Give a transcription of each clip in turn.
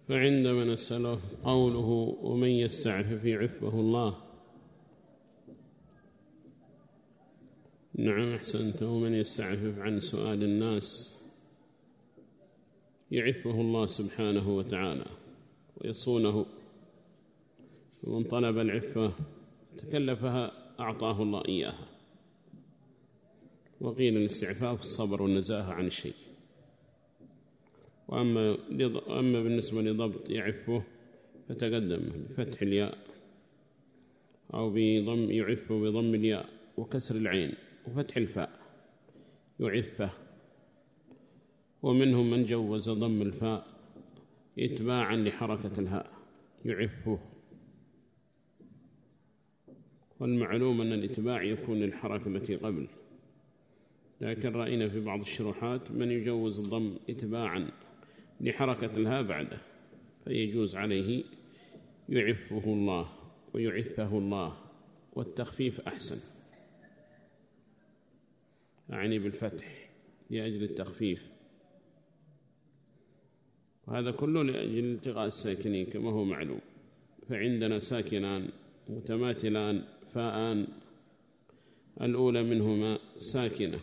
فعندما نسأله قوله ومن يستعفف يعفه الله. نعم أحسنت. ومن يستعفف عن سؤال الناس يعفه الله سبحانه وتعالى ويصونه. ومن طلب العفة تكلفها أعطاه الله إياها. وقيل الاستعفاف الصبر والنزاهة عن الشيء. وأما بالنسبة لضبط فتقدم بفتح الياء أو بضم يعفه بضم الياء وكسر العين وفتح الفاء يعفه. ومنهم من جوز ضم الفاء إتباعا لحركة الهاء يعفه. والمعلوم أن الإتباع يكون للحركة التي قبل، لكن رأينا في بعض الشروحات من يجوز الضم إتباعا لحركة الهاء بعده، فيجوز عليه يعفه الله ويعفه الله، والتخفيف أحسن، أعني بالفتح لأجل التخفيف. وهذا كله لأجل التقاء الساكنين كما هو معلوم. فعندنا ساكنان متماثلان فاءان، الأولى منهما ساكنة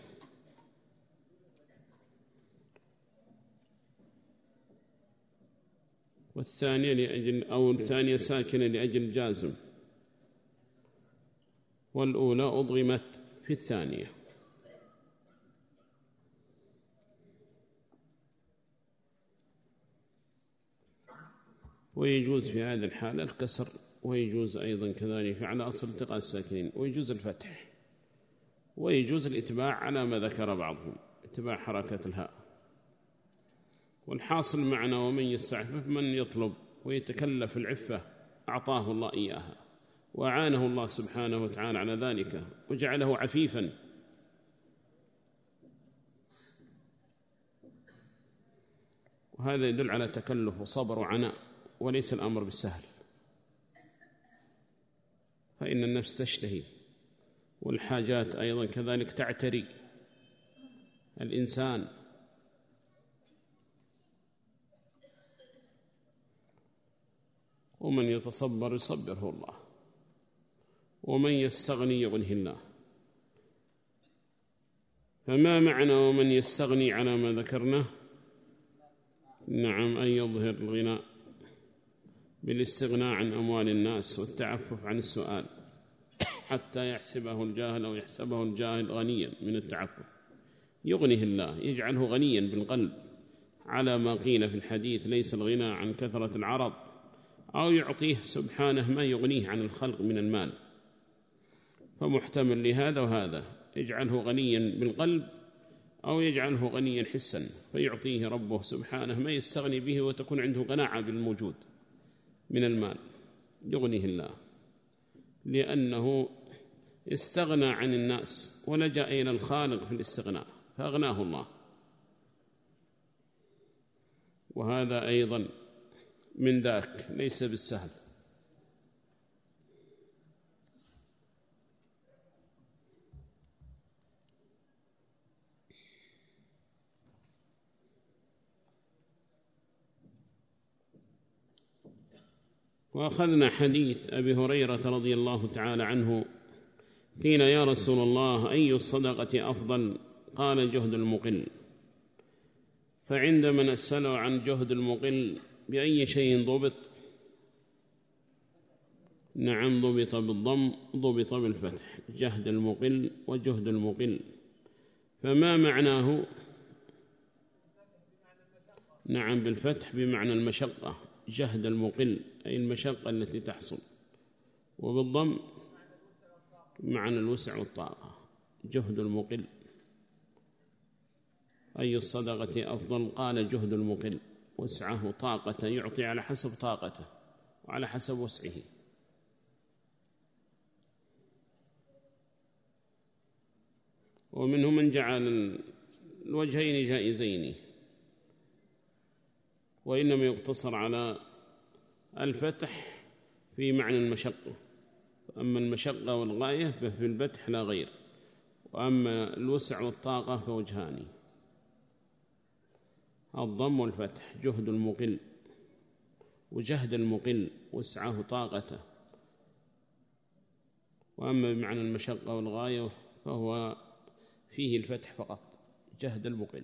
الثانية ساكنة لأجل جازم، والأولى أضغمت في الثانية. ويجوز في هذا الحالة الكسر، ويجوز أيضا كذلك على أصل التقاء الساكنين، ويجوز الفتح، ويجوز الإتباع على ما ذكر بعضهم اتباع حركة الهاء. والحاصل معنا ومن يستعفف من يطلب ويتكلف العفة أعطاه الله إياها، وأعانه الله سبحانه وتعالى على ذلك وجعله عفيفا. وهذا يدل على تكلف وصبر وعناء، وليس الأمر بالسهل، فإن النفس تشتهي، والحاجات أيضا كذلك تعتري الإنسان. ومن يتصبر يصبره الله، ومن يستغني يغنه الله. فما معنى ومن يستغني على ما ذكرناه؟ نعم، أن يظهر الغناء بالاستغناء عن أموال الناس والتعفف عن السؤال، حتى يحسبه الجاهل أو يحسبه الجاهل غنيا من التعفف. يغنيه الله، يجعله غنيا بالقلب، على ما قيل في الحديث ليس الغنى عن كثرة العرض، أو يعطيه سبحانه ما يغنيه عن الخلق من المال. فمحتمل لهذا وهذا، يجعله غنيا بالقلب أو يجعله غنيا حسا، فيعطيه ربه سبحانه ما يستغني به وتكون عنده قناعة بالموجود من المال. يغنيه الله لأنه استغنى عن الناس ولجأ إلى الخالق في الاستغناء فأغناه الله. وهذا أيضا من ذاك ليس بالسهل. وأخذنا حديث أبي هريرة رضي الله تعالى عنه، قيل يا رسول الله أي الصدقة أفضل؟ قال جهد المقل. فعندما نسأله عن جهد المقل بأي شيء ضبط؟ نعم، ضبط بالضم، ضبط بالفتح، جهد المقل وجهد المقل. فما معناه؟ نعم، بالفتح بمعنى المشقة، جهد المقل أي المشقة التي تحصل، وبالضم معنى الوسع والطاقة، جهد المقل. أي الصدقة أفضل؟ قال جهد المقل، وسعه طاقة، يعطي على حسب طاقته وعلى حسب وسعه. ومنهم من جعل الوجهين جائزين، وإنما يقتصر على الفتح في معنى المشقة، أما المشقة والغاية ففي الفتح لا غير، وأما الوسع والطاقة فوجهان، الضم والفتح، جهد المقل. وجهد المقل وسعه طاقته. وأما بمعنى المشقة والغاية فهو فيه الفتح فقط، جهد المقل.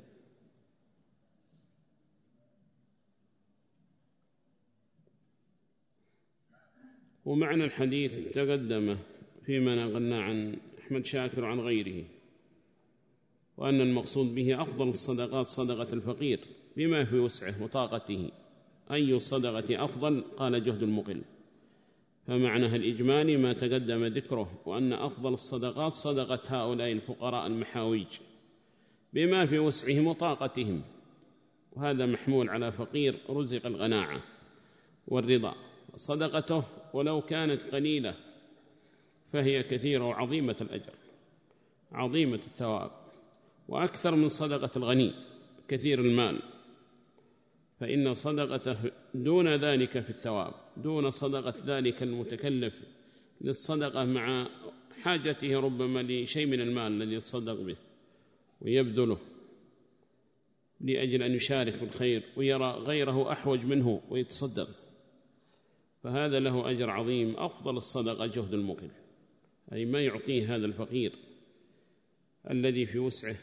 ومعنى الحديث تقدم فيما نقلنا عن أحمد شاكر وعن غيره، وأن المقصود به أفضل الصدقات صدقة الفقير بما في وسعه وطاقته. أي صدقة أفضل؟ قال جهد المقل. فمعناها الإجمالي ما تقدم ذكره، وأن أفضل الصدقات صدقة هؤلاء الفقراء المحاويج بما في وسعهم وطاقتهم، وهذا محمول على فقير رزق القناعة والرضا. صدقته ولو كانت قليلة فهي كثيرة وعظيمة الأجر، عظيمة الثواب، وأكثر من صدقة الغني كثير المال، فإن صدقته دون ذلك في الثواب، دون صدقة ذلك المتكلف للصدقة مع حاجته ربما لشيء من المال الذي يتصدق به ويبذله لأجل أن يشارك في الخير ويرى غيره أحوج منه ويتصدق، فهذا له أجر عظيم. أفضل الصدقة جهد المقل، أي ما يعطيه هذا الفقير الذي في وسعه،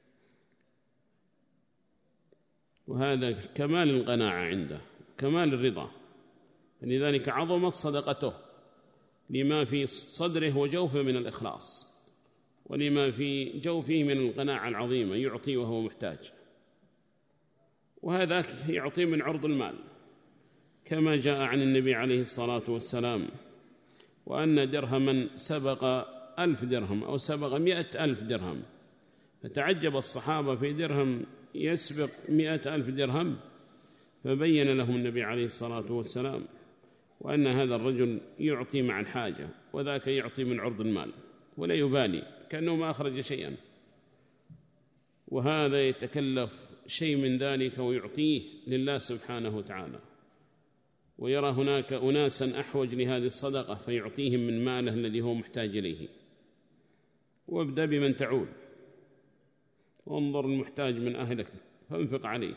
وهذا كمال القناعة عنده، كمال الرضا. لذلك عظمت صدقته لما في صدره وجوفه من الإخلاص، ولما في جوفه من القناعة العظيمة، يعطي وهو محتاج، وهذا يعطي من عرض المال كما جاء عن النبي عليه الصلاة والسلام، وأن درهما سبق 1000 درهم أو سبق 100,000 درهم، فتعجب الصحابة في درهم يسبق 100,000 درهم، فبين لهم النبي عليه الصلاة والسلام وأن هذا الرجل يعطي مع الحاجة، وذاك يعطي من عرض المال ولا يبالي كأنه ما أخرج شيئا، وهذا يتكلف شيء من ذلك ويعطيه لله سبحانه وتعالى، ويرى هناك أناسا أحوج لهذه الصدقة فيعطيهم من ماله الذي هو محتاج إليه. وابدأ بمن تعول، وانظر المحتاج من أهلك فانفق عليه.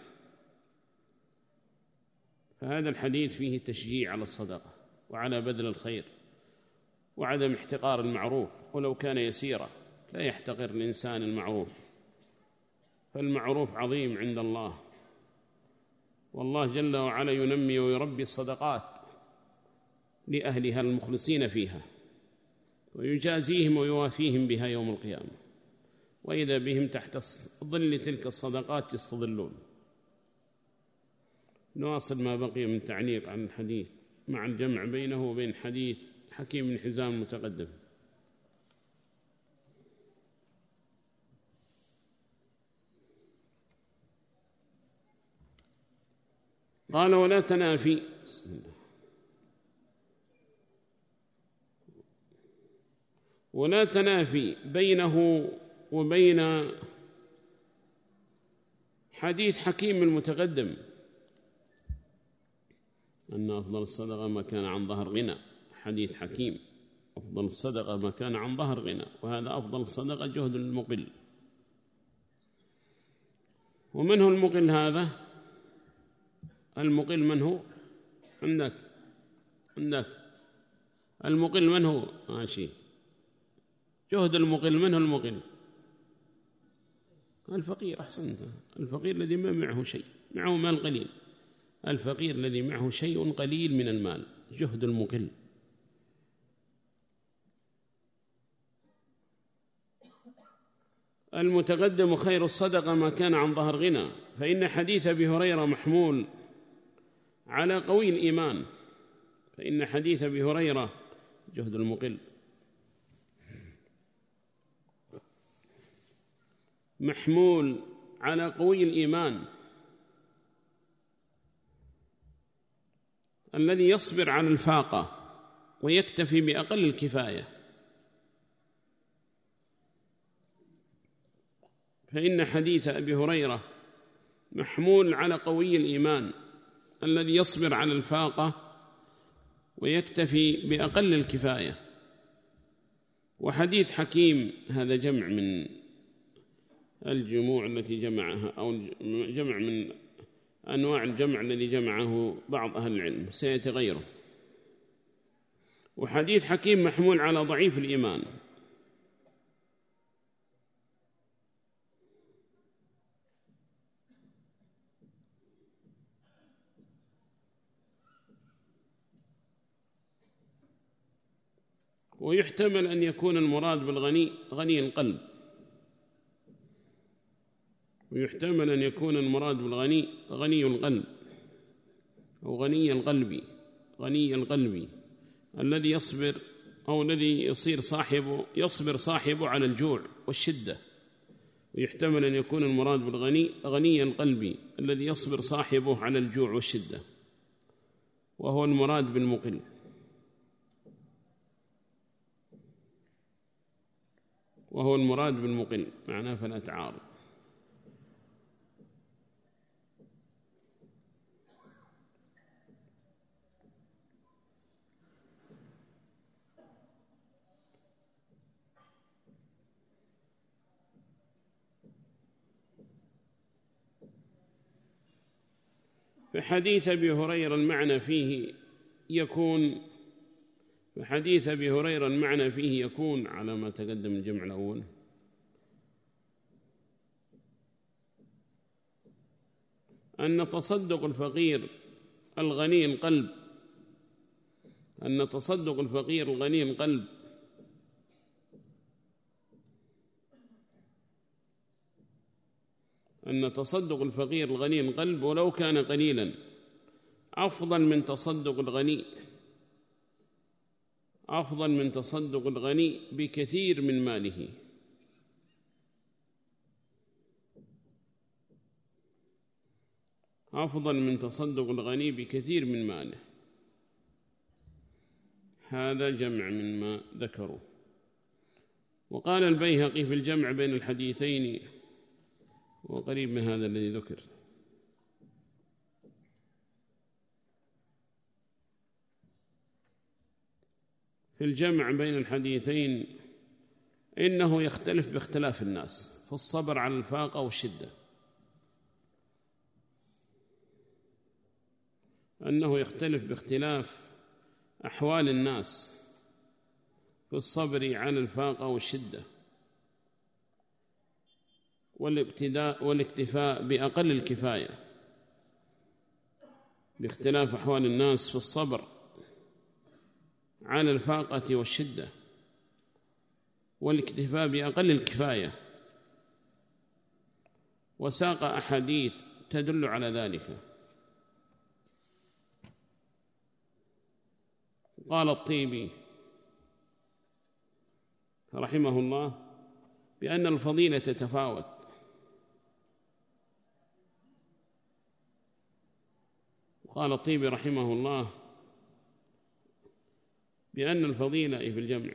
فهذا الحديث فيه تشجيع على الصدقة وعلى بذل الخير وعدم احتقار المعروف ولو كان يسيرا، لا يحتقر الإنسان المعروف، فالمعروف عظيم عند الله، والله جل وعلا ينمي ويربي الصدقات لأهلها المخلصين فيها، ويجازيهم ويوافيهم بها يوم القيامة، وإذا بهم تحت ظل تلك الصدقات يستظلون. نواصل ما بقي من تعليق عن الحديث مع الجمع بينه وبين حديث حكيم بن حزام المتقدم. قال ولا تنافي، ولا تنافي بينه وبين حديث حكيم المتقدم أن أفضل الصدقة ما كان عن ظهر غنى. حديث حكيم أفضل الصدقة ما كان عن ظهر غنى، وهذا أفضل الصدقة جهد المقل. ومن هو المقل هذا؟ المقل من هو؟ عندك المقل من هو؟ ماشي. جهد المقل من هو المقل؟ الفقير. أحسنت، الفقير الذي ما معه شيء، معه مال قليل، الفقير الذي معه شيء قليل من المال، جهد المقل. المتقدم خير الصدقة ما كان عن ظهر غنى، فإن حديث أبي هريرة محمول على قوي الإيمان، فإن حديث أبي هريرة جهد المقل محمول على قوي الإيمان الذي يصبر على الفاقة ويكتفي بأقل الكفاية، فإن حديث أبي هريرة محمول على قوي الإيمان الذي يصبر على الفاقة ويكتفي بأقل الكفاية. وحديث حكيم هذا جمع من الجموع التي جمعها، أو جمع من أنواع الجمع الذي جمعه بعض أهل العلم سيأتي غيره. وحديث حكيم محمول على ضعيف الإيمان، ويحتمل أن يكون المراد بالغني غني القلب، ويحتمل أن يكون المراد بالغني غني القلب أو غني القلب الذي يصبر أو الذي يصبر صاحبه على الجوع والشدة. ويحتمل أن يكون المراد بالغني غني القلب الذي يصبر صاحبه على الجوع والشدة، وهو المراد بالمقل. معناه فلا تعارض. في حديث أبي هريرة المعنى فيه يكون على ما تقدم الجمع الأول، أن تصدق الفقير الغني القلب ولو كان قليلا أفضل من تصدق الغني بكثير من ماله. هذا جمع من ما ذكروا. وقال البيهقي في الجمع بين الحديثين، وقريب من هذا الذي ذكر، في الجمع بين الحديثين إنه يختلف باختلاف الناس في الصبر على الفاقة والشدة، أنه يختلف باختلاف أحوال الناس في الصبر على الفاقة والشدة والاكتفاء بأقل الكفاية، باختلاف أحوال الناس في الصبر على الفاقة والشدة والاكتفاء بأقل الكفاية. وساق أحاديث تدل على ذلك. قال الطيبي رحمه الله بأن الفضيلة تتفاوت، وقال الطيبي رحمه الله بأن الفضيلة في الجمع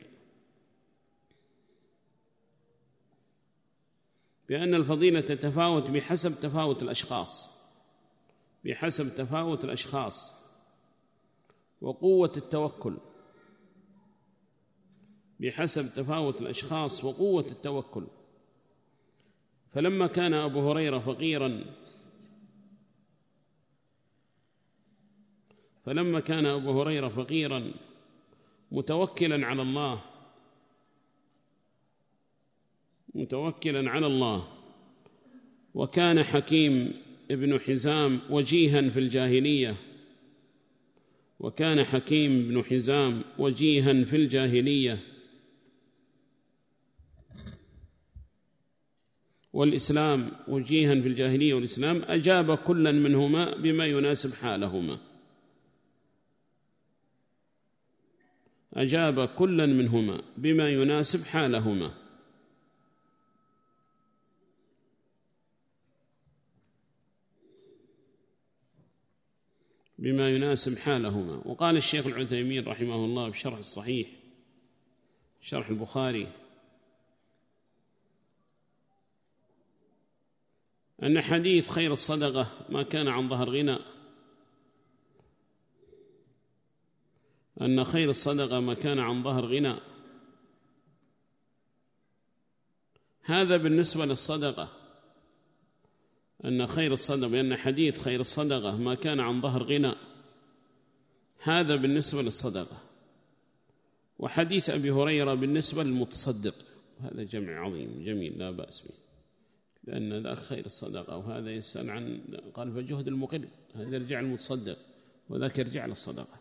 بأن الفضيلة تتفاوت بحسب تفاوت الأشخاص وقوة التوكل، فلما كان أبو هريرة فقيرا متوكلا على الله، وكان حكيم ابن حزام وجيها في الجاهلية والإسلام أجاب كلا منهما بما يناسب حالهما، وقال الشيخ العثيمين رحمه الله بشرح الصحيح شرح البخاري أن حديث خير الصدقة ما كان عن ظهر غنى، هذا بالنسبة للصدقة أن خير الصدقة، بأن حديث خير الصدقة ما كان عن ظهر غنى، هذا بالنسبة للصدقة. وحديث أبي هريرة بالنسبة للمتصدق، هذا جمع عظيم جميل لا بأس به، لأن ذاك خير الصدقة، وهذا يسأل عن قال فجهد المقل، هذا يرجع المتصدق وذاك يرجع للصدقة.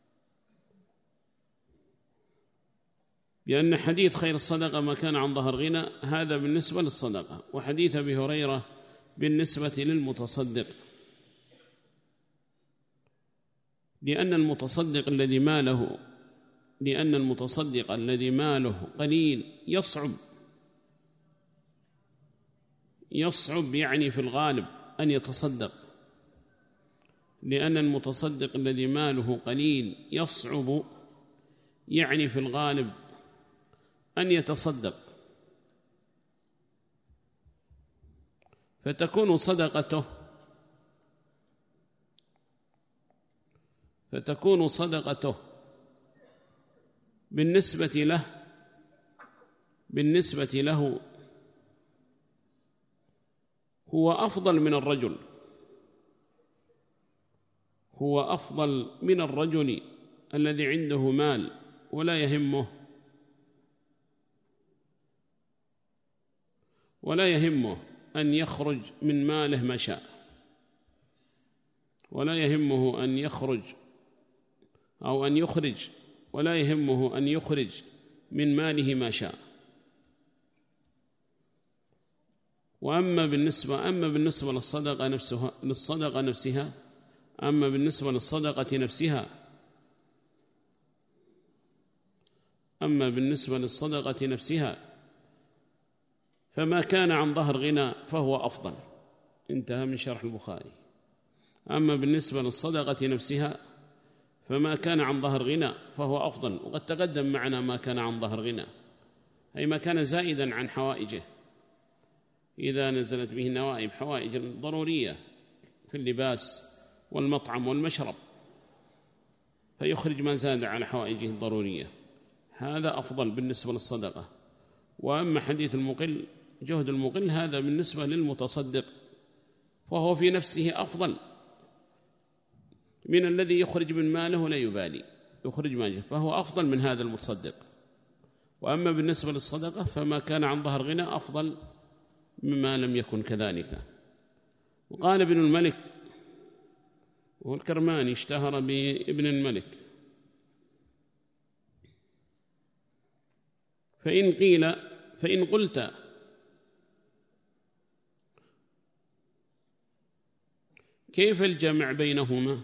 بأن حديث خير الصدقة ما كان عن ظهر غنى، هذا بالنسبة للصدقة. وحديث أبي هريرة بالنسبة للمتصدق، لأن المتصدق الذي ماله قليل يصعب يعني في الغالب أن يتصدق، لأن المتصدق الذي ماله قليل يصعب يعني في الغالب أن يتصدق، فتكون صدقته بالنسبة له هو أفضل من الرجل الذي عنده مال ولا يهمه أن يخرج من ماله ما شاء، ولا يهمه أن يخرج من ماله ما شاء. أما بالنسبة للصدقة نفسها فما كان عن ظهر غنى فهو أفضل. انتهى من شرح البخاري. أما بالنسبة للصدقة نفسها فما كان عن ظهر غنى فهو أفضل، وقد تقدم معنا ما كان عن ظهر غنى، أي ما كان زائدا عن حوائجه، إذا نزلت به النوائب، حوائج ضرورية في اللباس والمطعم والمشرب، فيخرج ما زاد على حوائجه الضرورية، هذا أفضل بالنسبة للصدقة. وأما حديث جهد المقل، هذا بالنسبة للمتصدق، فهو في نفسه أفضل من الذي يخرج من ماله لا يبالي، يخرج ماله، فهو أفضل من هذا المتصدق. وأما بالنسبة للصدقة فما كان عن ظهر غنى أفضل مما لم يكن كذلك. وقال ابن الملك، وهو الكرماني اشتهر بابن الملك، فإن قلت كيف الجمع بينهما؟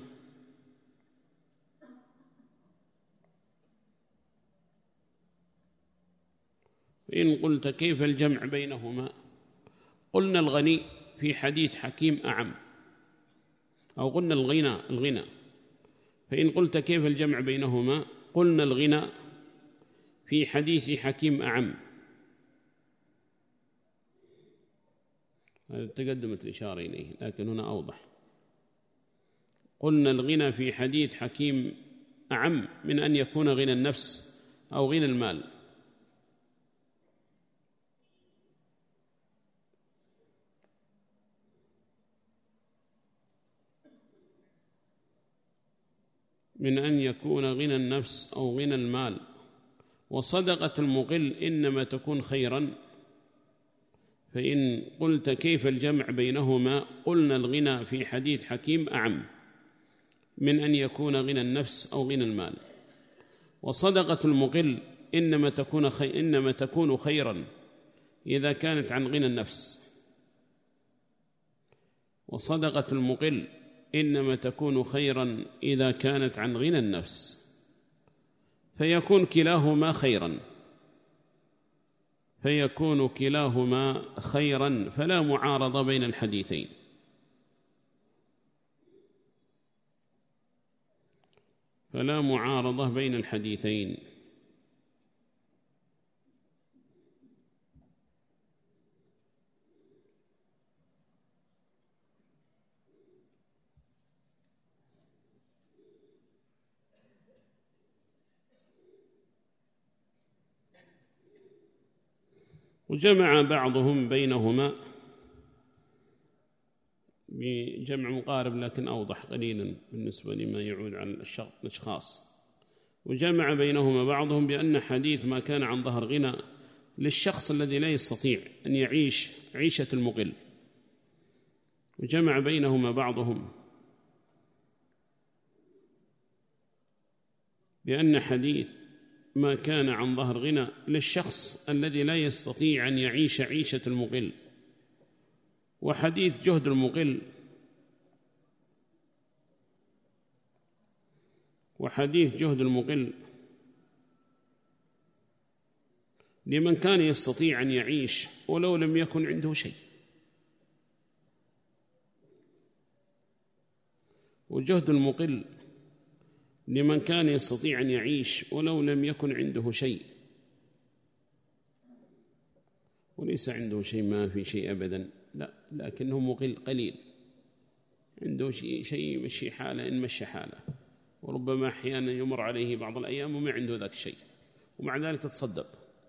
قلنا الغني في حديث حكيم أعم، أو قلنا الغنى. فإن قلت كيف الجمع بينهما، قلنا الغنى في حديث حكيم أعم. تقدمت الإشارة إليه لكن هنا أوضح. قلنا الغنى في حديث حكيم أعم من أن يكون غنى النفس أو غنى المال. من أن يكون غنى النفس أو غنى المال. وصدقة المقل إنما تكون خيرا. فإن قلت كيف الجمع بينهما، قلنا الغنى في حديث حكيم أعم من أن يكون غنى النفس أو غنى المال. وصدقة المقل إنما تكون خيرا إذا كانت عن غنى النفس. وصدقة المقل إنما تكون خيرا إذا كانت عن غنى النفس، فيكون كلاهما خيرا، فلا معارضة بين الحديثين. وجمع بعضهم بينهما بجمع مقارب لكن أوضح قليلا بالنسبة لما يعود عن الأشخاص. وجمع بينهما بعضهم بأن حديث ما كان عن ظهر غنى للشخص الذي لا يستطيع أن يعيش عيشة المقل. وجمع بينهما بعضهم بأن حديث ما كان عن ظهر غنى للشخص الذي لا يستطيع أن يعيش عيشة المقل. وحديث جهد المقل لمن كان يستطيع أن يعيش ولو لم يكن عنده شيء. وجهد المقل لمن كان يستطيع أن يعيش ولو لم يكن عنده شيء. وليس عنده شيء، ما في شيء أبدا، لا، لكنه مقل قليل، عنده شيء يمشي حاله إن مشي حاله، وربما أحيانا يمر عليه بعض الأيام وما عنده ذاك الشيء، ومع ذلك تصدق.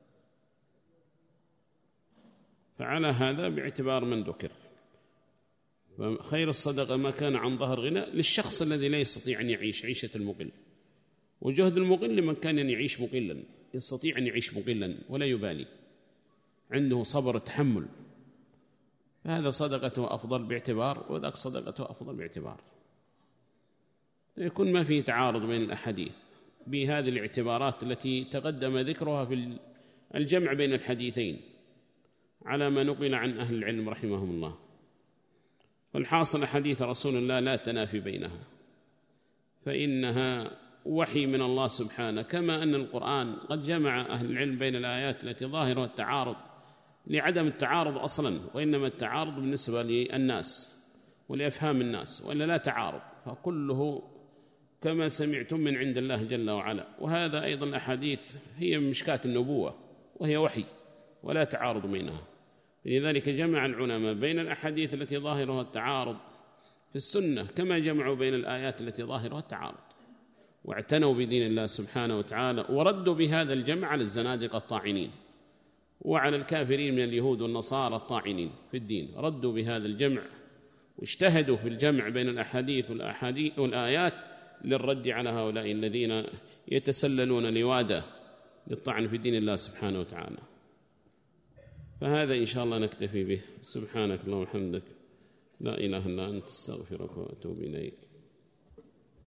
فعلى هذا باعتبار من ذكر، فخير الصدقة ما كان عن ظهر غنى للشخص الذي لا يستطيع أن يعيش عيشة المقل. وجهد المقل لمن كان يعيش مقلا، يستطيع أن يعيش مقلا ولا يبالي، عنده صبر تحمل، فهذا صدقته أفضل باعتبار، وذاك صدقته أفضل باعتبار. يكون ما فيه تعارض بين الأحاديث بهذه الاعتبارات التي تقدم ذكرها في الجمع بين الحديثين على ما نقل عن أهل العلم رحمهم الله. فالحاصل حديث رسول الله لا تنافي بينها، فإنها وحي من الله سبحانه، كما أن القرآن قد جمع أهل العلم بين الآيات التي ظاهرها التعارض لعدم التعارض أصلا، وإنما التعارض بالنسبة للناس ولأفهام الناس، وإلا لا تعارض، فكله كما سمعتم من عند الله جل وعلا. وهذا أيضا الأحاديث هي من مشكاة النبوة، وهي وحي ولا تعارض بينها. لذلك جمع العلماء بين الأحاديث التي ظاهرها التعارض في السنة كما جمعوا بين الآيات التي ظاهرها التعارض، واعتنوا بدين الله سبحانه وتعالى، وردوا بهذا الجمع على الزنادقة الطاعنين وعلى الكافرين من اليهود والنصارى الطاعنين في الدين، ردوا بهذا الجمع واجتهدوا في الجمع بين الأحاديث والآيات للرد على هؤلاء الذين يتسللون لواده للطعن في دين الله سبحانه وتعالى. فهذا إن شاء الله نكتفي به. سبحانك اللهم وبحمدك، لا إله إلا أنت، استغفرك وأتوب إليك.